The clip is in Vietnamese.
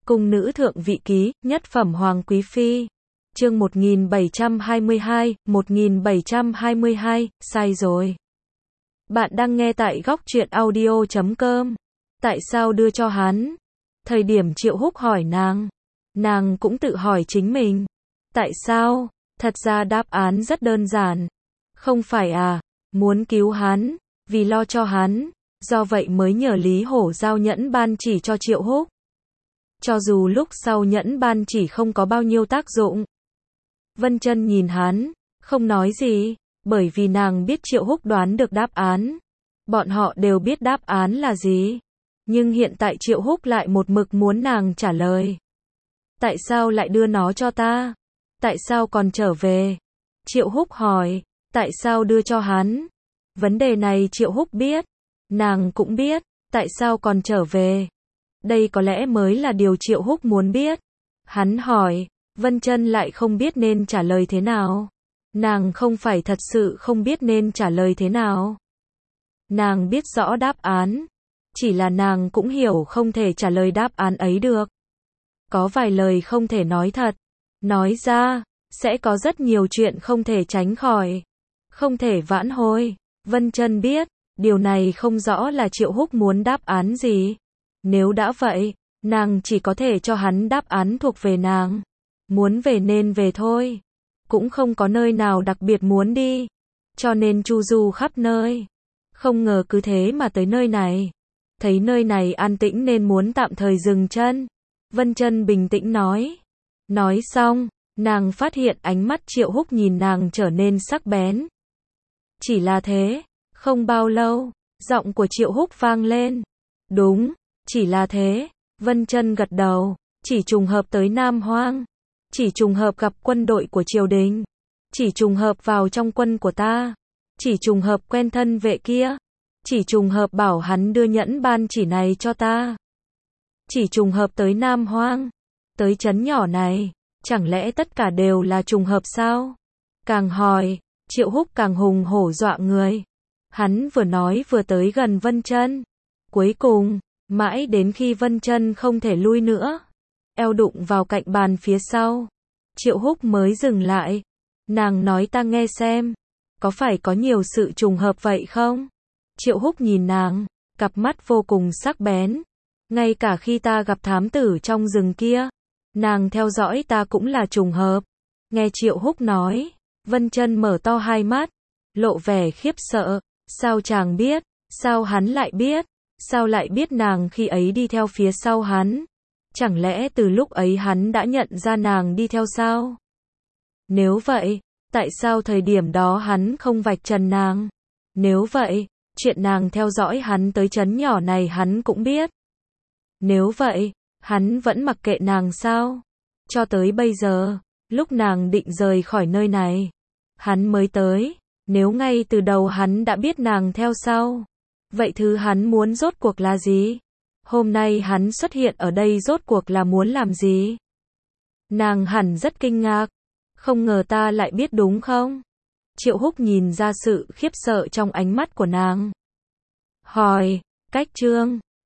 Cung nữ thượng vị ký, nhất phẩm hoàng quý phi. Chương 1722, sai rồi. Bạn đang nghe tại góc truyện audio.com. Tại sao đưa cho hắn? Thời điểm Triệu Húc hỏi nàng cũng tự hỏi chính mình. Tại sao? Thật ra đáp án rất đơn giản. Không phải muốn cứu hắn, vì lo cho hắn, do vậy mới nhờ Lý Hổ giao nhẫn ban chỉ cho Triệu Húc. Cho dù lúc sau nhẫn ban chỉ không có bao nhiêu tác dụng. Vân Chân nhìn hắn, không nói gì, bởi vì nàng biết Triệu Húc đoán được đáp án. Bọn họ đều biết đáp án là gì. Nhưng hiện tại Triệu Húc lại một mực muốn nàng trả lời. Tại sao lại đưa nó cho ta? Tại sao còn trở về? Triệu Húc hỏi, tại sao đưa cho hắn? Vấn đề này Triệu Húc biết, nàng cũng biết, tại sao còn trở về? Đây có lẽ mới là điều Triệu Húc muốn biết. Hắn hỏi, Vân Chân lại không biết nên trả lời thế nào. Nàng không phải thật sự không biết nên trả lời thế nào. Nàng biết rõ đáp án, chỉ là nàng cũng hiểu không thể trả lời đáp án ấy được. Có vài lời không thể nói thật, nói ra, sẽ có rất nhiều chuyện không thể tránh khỏi, không thể vãn hồi. Vân Chân biết, điều này không rõ là Triệu Húc muốn đáp án gì. Nếu đã vậy, nàng chỉ có thể cho hắn đáp án thuộc về nàng. Muốn về nên về thôi. Cũng không có nơi nào đặc biệt muốn đi. Cho nên chu du khắp nơi. Không ngờ cứ thế mà tới nơi này. Thấy nơi này an tĩnh nên muốn tạm thời dừng chân. Vân Chân bình tĩnh nói. Nói xong, nàng phát hiện ánh mắt Triệu Húc nhìn nàng trở nên sắc bén. Chỉ là thế, không bao lâu, giọng của Triệu Húc vang lên. Đúng, chỉ là thế. Vân Chân gật đầu, chỉ trùng hợp tới Nam Hoang. Chỉ trùng hợp gặp quân đội của triều đình. Chỉ trùng hợp vào trong quân của ta. Chỉ trùng hợp quen thân vệ kia. Chỉ trùng hợp bảo hắn đưa nhẫn ban chỉ này cho ta. Chỉ trùng hợp tới Nam Hoang. Tới trấn nhỏ này. Chẳng lẽ tất cả đều là trùng hợp sao? Càng hỏi, Triệu Húc càng hùng hổ dọa người. Hắn vừa nói vừa tới gần Vân Chân. Cuối cùng, mãi đến khi Vân Chân không thể lui nữa, eo đụng vào cạnh bàn phía sau, Triệu Húc mới dừng lại. Nàng nói ta nghe xem, có phải có nhiều sự trùng hợp vậy không? Triệu Húc nhìn nàng, cặp mắt vô cùng sắc bén. Ngay cả khi ta gặp thám tử trong rừng kia, nàng theo dõi ta cũng là trùng hợp. Nghe Triệu Húc nói, Vân Chân mở to hai mắt, lộ vẻ khiếp sợ. Sao chàng biết? Sao hắn lại biết? Sao lại biết nàng khi ấy đi theo phía sau hắn? Chẳng lẽ từ lúc ấy hắn đã nhận ra nàng đi theo sao? Nếu vậy, tại sao thời điểm đó hắn không vạch trần nàng? Nếu vậy, chuyện nàng theo dõi hắn tới trấn nhỏ này hắn cũng biết. Nếu vậy, hắn vẫn mặc kệ nàng sao? Cho tới bây giờ, lúc nàng định rời khỏi nơi này, hắn mới tới. Nếu ngay từ đầu hắn đã biết nàng theo sau, vậy thứ hắn muốn rốt cuộc là gì? Hôm nay hắn xuất hiện ở đây rốt cuộc là muốn làm gì? Nàng hẳn rất kinh ngạc. Không ngờ ta lại biết đúng không? Triệu Húc nhìn ra sự khiếp sợ trong ánh mắt của nàng. Hỏi, cách chương